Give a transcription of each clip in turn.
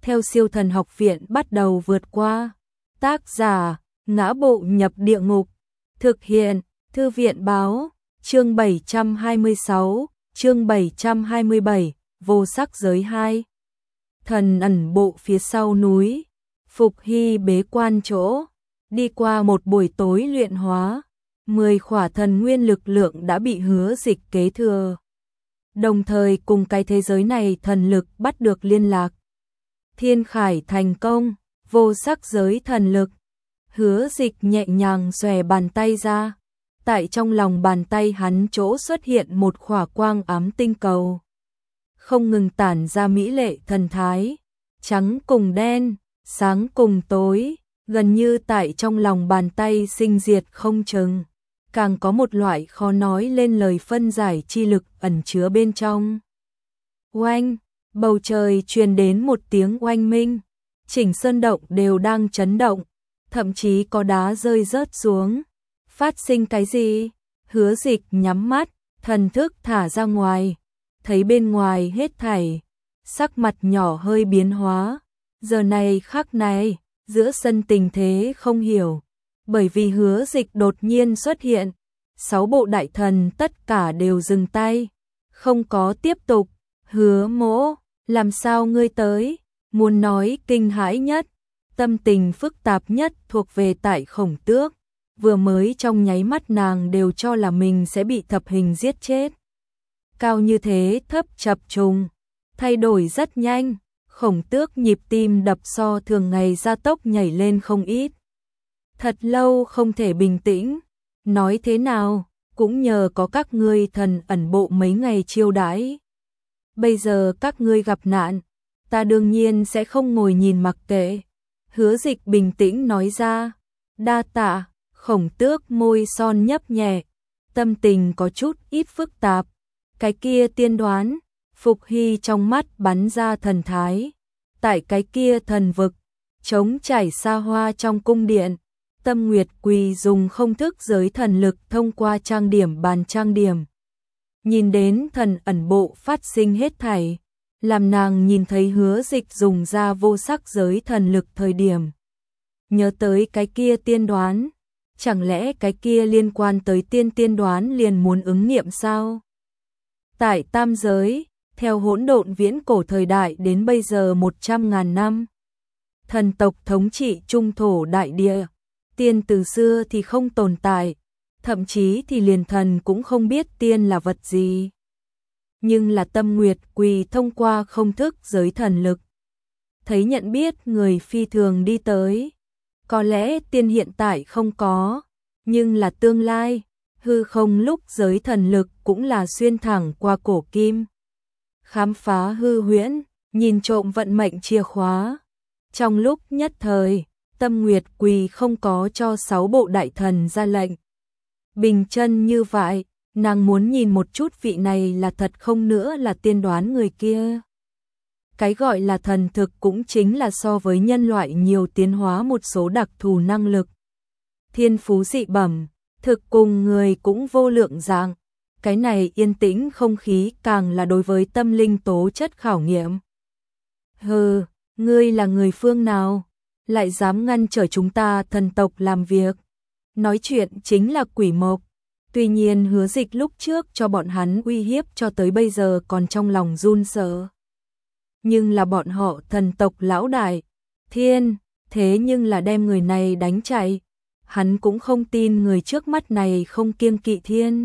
theo Siêu Thần Học Viện bắt đầu vượt qua. Tác giả: Ngã Bộ Nhập Địa Ngục. Thực hiện: Thư viện báo. Chương 726, chương 727, Vô Sắc Giới 2. Thần ẩn bộ phía sau núi. Phục Hy bế quan chỗ. Đi qua một buổi tối luyện hóa, 10 khỏa thần nguyên lực lượng đã bị Hứa Dịch kế thừa. Đồng thời cùng cái thế giới này thần lực bắt được liên lạc. Thiên Khải thành công, vô sắc giới thần lực. Hứa Dịch nhẹ nhàng xòe bàn tay ra. Tại trong lòng bàn tay hắn chỗ xuất hiện một khỏa quang ám tinh cầu. Không ngừng tản ra mỹ lệ thần thái. Trắng cùng đen, sáng cùng tối, gần như tại trong lòng bàn tay sinh diệt không chừng. Càng có một loại khó nói lên lời phân giải chi lực ẩn chứa bên trong. Oanh, bầu trời truyền đến một tiếng oanh minh. Chỉnh sơn động đều đang chấn động, thậm chí có đá rơi rớt xuống. Phát sinh cái gì? Hứa Dịch nhắm mắt, thần thức thả ra ngoài, thấy bên ngoài hết thảy, sắc mặt nhỏ hơi biến hóa. Giờ này khắc này, giữa sân tình thế không hiểu, bởi vì Hứa Dịch đột nhiên xuất hiện, 6 bộ đại thần tất cả đều dừng tay, không có tiếp tục. Hứa Mỗ, làm sao ngươi tới? Muốn nói kinh hãi nhất, tâm tình phức tạp nhất thuộc về tại Khổng Tước. Vừa mới trong nháy mắt nàng đều cho là mình sẽ bị thập hình giết chết. Cao như thế thấp chập trùng, thay đổi rất nhanh. Khổng Tước nhịp tim đập so thường ngày gia tốc nhảy lên không ít. Thật lâu không thể bình tĩnh. Nói thế nào, cũng nhờ có các ngươi thần ẩn bộ mấy ngày chiêu đãi. Bây giờ các ngươi gặp nạn, ta đương nhiên sẽ không ngồi nhìn mặc kệ. Hứa Dịch bình tĩnh nói ra. Đa tạ. Khổng Tước môi son nhấp nhẹ, tâm tình có chút ít phức tạp. Cái kia tiên đoán, Phục Hy trong mắt bắn ra thần thái. Tại cái kia thần vực, trống trải xa hoa trong cung điện, Tâm Nguyệt Quỳ dùng không thức giới thần lực thông qua trang điểm bàn trang điểm. Nhìn đến thần ẩn bộ phát sinh hết thảy, làm nàng nhìn thấy Hứa Dịch dùng ra vô sắc giới thần lực thời điểm. Nhớ tới cái kia tiên đoán. Chẳng lẽ cái kia liên quan tới tiên đoán liền muốn ứng nghiệm sao? Tại tam giới, theo hỗn độn viễn cổ thời đại đến bây giờ 100.000 năm. Thần tộc thống trị trung thổ đại địa. Tiên từ xưa thì không tồn tại. Thậm chí thì liền thần cũng không biết tiên là vật gì. Nhưng là Tâm Nguyệt Quỳ thông qua không thức giới thần lực. Thấy nhận biết người phi thường đi tới. Có lẽ tiên hiện tại không có, nhưng là tương lai, hư không lúc giới thần lực cũng là xuyên thẳng qua cổ kim. Khám phá hư huyễn, nhìn trộm vận mệnh chìa khóa. Trong lúc nhất thời, Tâm Nguyệt Quỳ không có cho 6 bộ đại thần ra lệnh. Bình chân như vậy, nàng muốn nhìn một chút vị này là thật không nữa là tiên đoán người kia. Cái gọi là thần thực cũng chính là so với nhân loại nhiều tiến hóa một số đặc thù năng lực. Thiên phú dị bẩm, thực cùng người cũng vô lượng dạng. Cái này yên tĩnh không khí càng là đối với tâm linh tố chất khảo nghiệm. Hừ, ngươi là người phương nào? Lại dám ngăn trở chúng ta thần tộc làm việc? Nói chuyện chính là Quỷ Mộc. Tuy nhiên Hứa Dịch lúc trước cho bọn hắn uy hiếp cho tới bây giờ còn trong lòng run sợ. Nhưng là bọn họ thần tộc lão đại, Thiên, thế nhưng là đem người này đánh chạy. Hắn cũng không tin người trước mắt này không kiêng kỵ Thiên.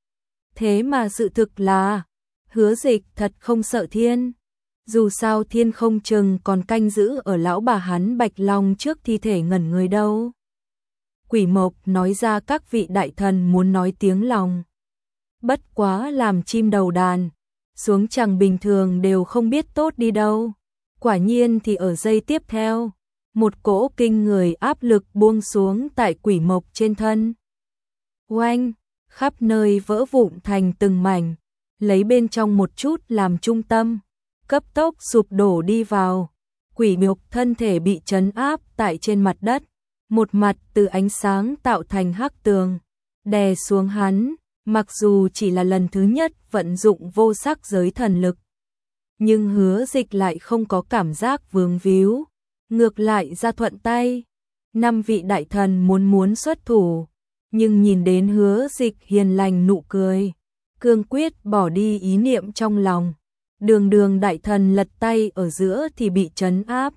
Thế mà sự thực là, Hứa Dịch thật không sợ Thiên. Dù sao Thiên không chừng còn canh giữ ở lão bà hắn Bạch Long trước thi thể ngẩn người đâu. Quỷ Mộc nói ra các vị đại thần muốn nói tiếng lòng. Bất quá làm chim đầu đàn. Xuống chẳng bình thường đều không biết tốt đi đâu. Quả nhiên thì ở giây tiếp theo, một cỗ kinh người áp lực buông xuống tại Quỷ Mộc trên thân. Oanh, khắp nơi vỡ vụn thành từng mảnh, lấy bên trong một chút làm trung tâm, cấp tốc sụp đổ đi vào. Quỷ Mộc thân thể bị trấn áp tại trên mặt đất, một mặt từ ánh sáng tạo thành hắc tường, đè xuống hắn. Mặc dù chỉ là lần thứ nhất vận dụng vô sắc giới thần lực, nhưng Hứa Dịch lại không có cảm giác vướng víu, ngược lại ra thuận tay. 5 vị đại thần muốn xuất thủ, nhưng nhìn đến Hứa Dịch hiền lành nụ cười, cương quyết bỏ đi ý niệm trong lòng. Đường đại thần lật tay ở giữa thì bị trấn áp.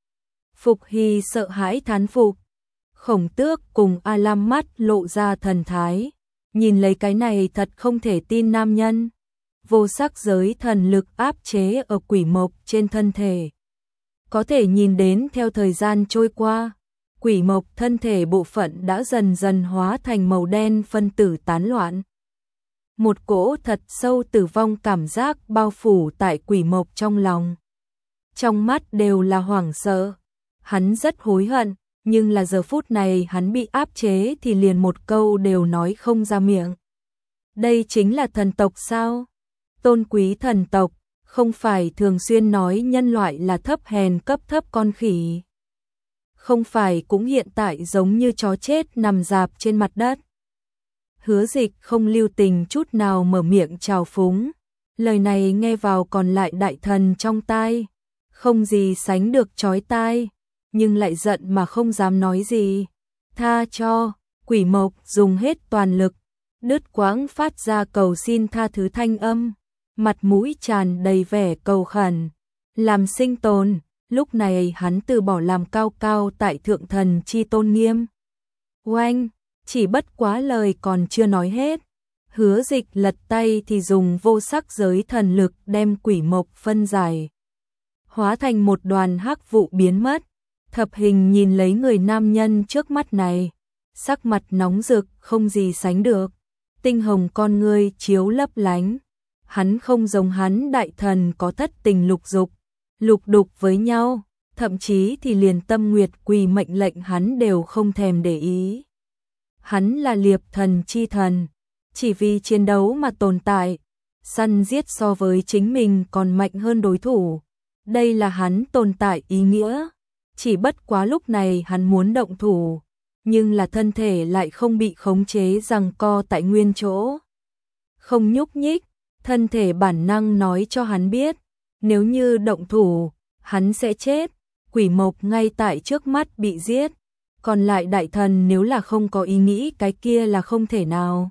Phục Hy sợ hãi thán phục. Khổng Tước cùng A Lam mắt lộ ra thần thái, nhìn lấy cái này thật không thể tin nam nhân. Vô sắc giới thần lực áp chế ở quỷ mộc trên thân thể. Có thể nhìn đến theo thời gian trôi qua, quỷ mộc thân thể bộ phận đã dần dần hóa thành màu đen phân tử tán loạn. Một cỗ thật sâu tử vong cảm giác bao phủ tại quỷ mộc trong lòng. Trong mắt đều là hoảng sợ. Hắn rất hối hận, nhưng là giờ phút này hắn bị áp chế thì liền một câu đều nói không ra miệng. Đây chính là thần tộc sao? Tôn quý thần tộc, không phải thường xuyên nói nhân loại là thấp hèn cấp thấp con khỉ. Không phải cũng hiện tại giống như chó chết nằm rạp trên mặt đất. Hứa Dịch không lưu tình chút nào mở miệng trào phúng. Lời này nghe vào còn lại đại thần trong tai, không gì sánh được chói tai, nhưng lại giận mà không dám nói gì. Tha cho, quỷ mộc dùng hết toàn lực, đứt quãng phát ra cầu xin tha thứ thanh âm, mặt mũi tràn đầy vẻ cầu khẩn. Làm sinh tồn, lúc này hắn từ bỏ làm cao cao tại thượng thần chi tôn nghiêm. Oanh, chỉ bất quá lời còn chưa nói hết. Hứa Dịch lật tay thì dùng vô sắc giới thần lực đem quỷ mộc phân giải, hóa thành một đoàn hắc vụ biến mất. Thập Hình nhìn lấy người nam nhân trước mắt này, sắc mặt nóng rực không gì sánh được, tinh hồng con ngươi chiếu lấp lánh. Hắn không giống hắn đại thần có thất tình lục dục, lục đục với nhau, thậm chí thì liền Tâm Nguyệt Quỳ mệnh lệnh hắn đều không thèm để ý. Hắn là liệp thần chi thần, chỉ vì chiến đấu mà tồn tại, săn giết so với chính mình còn mạnh hơn đối thủ. Đây là hắn tồn tại ý nghĩa. Chỉ bất quá lúc này hắn muốn động thủ, nhưng là thân thể lại không bị khống chế giằng co tại nguyên chỗ. Không nhúc nhích, thân thể bản năng nói cho hắn biết, nếu như động thủ, hắn sẽ chết. Quỷ mộc ngay tại trước mắt bị giết, còn lại đại thần nếu là không có ý nghĩ cái kia là không thể nào.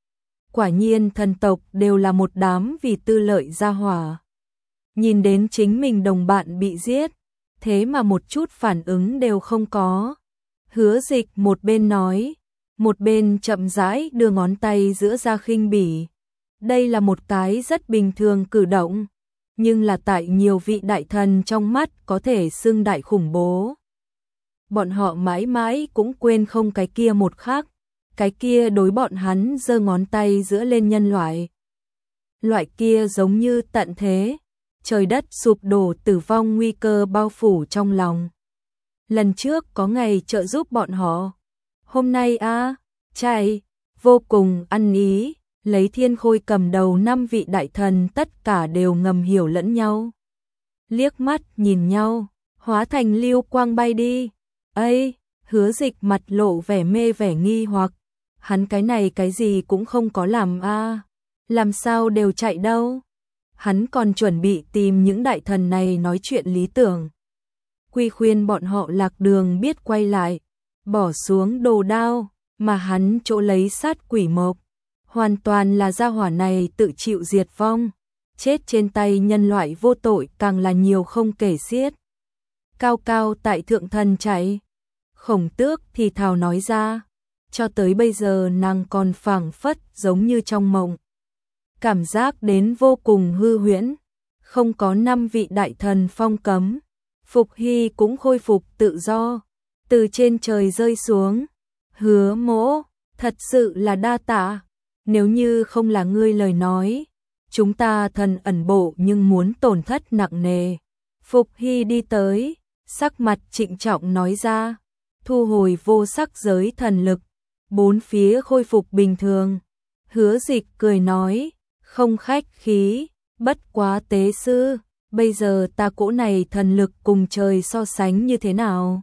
Quả nhiên thần tộc đều là một đám vì tư lợi gia hỏa. Nhìn đến chính mình đồng bạn bị giết, thế mà một chút phản ứng đều không có. Hứa Dịch một bên nói, một bên chậm rãi đưa ngón tay giữa ra khinh bỉ. Đây là một cái rất bình thường cử động, nhưng là tại nhiều vị đại thần trong mắt có thể xưng đại khủng bố. Bọn họ mãi mãi cũng quên không cái kia một khắc, cái kia đối bọn hắn giơ ngón tay giữa lên nhân loại. Loại kia giống như tận thế, trời đất sụp đổ, tử vong nguy cơ bao phủ trong lòng. Lần trước có ngày trợ giúp bọn họ, hôm nay chạy, vô cùng ăn ý, lấy Thiên Khôi cầm đầu 5 vị đại thần tất cả đều ngầm hiểu lẫn nhau. Liếc mắt nhìn nhau, hóa thành lưu quang bay đi. Ây, Hứa Dịch mặt lộ vẻ mê vẻ nghi hoặc, hắn cái này cái gì cũng không có làm làm sao đều chạy đâu. Hắn còn chuẩn bị tìm những đại thần này nói chuyện lý tưởng, quy khuyên bọn họ lạc đường biết quay lại, bỏ xuống đồ đao, mà hắn chỗ lấy sát quỷ mộc. Hoàn toàn là gia hỏa này tự chịu diệt vong, chết trên tay nhân loại vô tội càng là nhiều không kể xiết. Cao cao tại thượng thần chạy, Khổng Tước thì thào nói ra, cho tới bây giờ nàng còn phảng phất giống như trong mộng. Cảm giác đến vô cùng hư huyễn, không có 5 vị đại thần phong cấm. Phục Hy cũng khôi phục tự do, từ trên trời rơi xuống. Hứa Mỗ, thật sự là đa tạ, nếu như không là ngươi lời nói, chúng ta thần ẩn bộ nhưng muốn tổn thất nặng nề. Phục Hy đi tới, sắc mặt trịnh trọng nói ra, thu hồi vô sắc giới thần lực, bốn phía khôi phục bình thường. Hứa Dịch cười nói, không khách khí, bất quá tế sư, bây giờ ta cỗ này thần lực cùng trời so sánh như thế nào?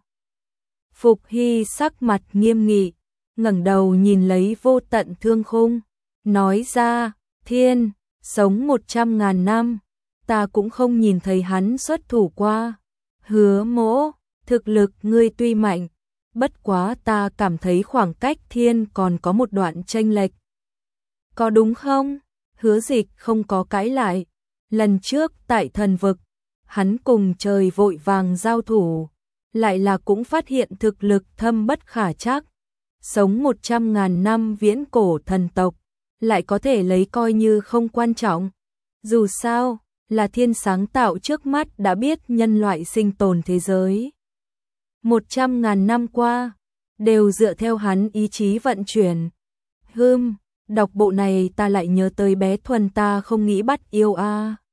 Phục Hy sắc mặt nghiêm nghị, ngẩng đầu nhìn lấy vô tận thương khung, nói ra, thiên, sống 100.000 năm, ta cũng không nhìn thấy hắn xuất thủ qua. Hứa Mỗ, thực lực ngươi tuy mạnh, bất quá ta cảm thấy khoảng cách thiên còn có một đoạn chênh lệch. Có đúng không? Hứa Dịch không có cãi lại. Lần trước tại thần vực, hắn cùng trời vội vàng giao thủ, lại là cũng phát hiện thực lực thâm bất khả trắc. Sống 100.000 năm viễn cổ thần tộc, lại có thể lấy coi như không quan trọng. Dù sao, là thiên sáng tạo trước mắt đã biết nhân loại sinh tồn thế giới. 100.000 năm qua, đều dựa theo hắn ý chí vận chuyển. Đọc bộ này ta lại nhớ tới bé Thuần ta không nghĩ bắt yêu a.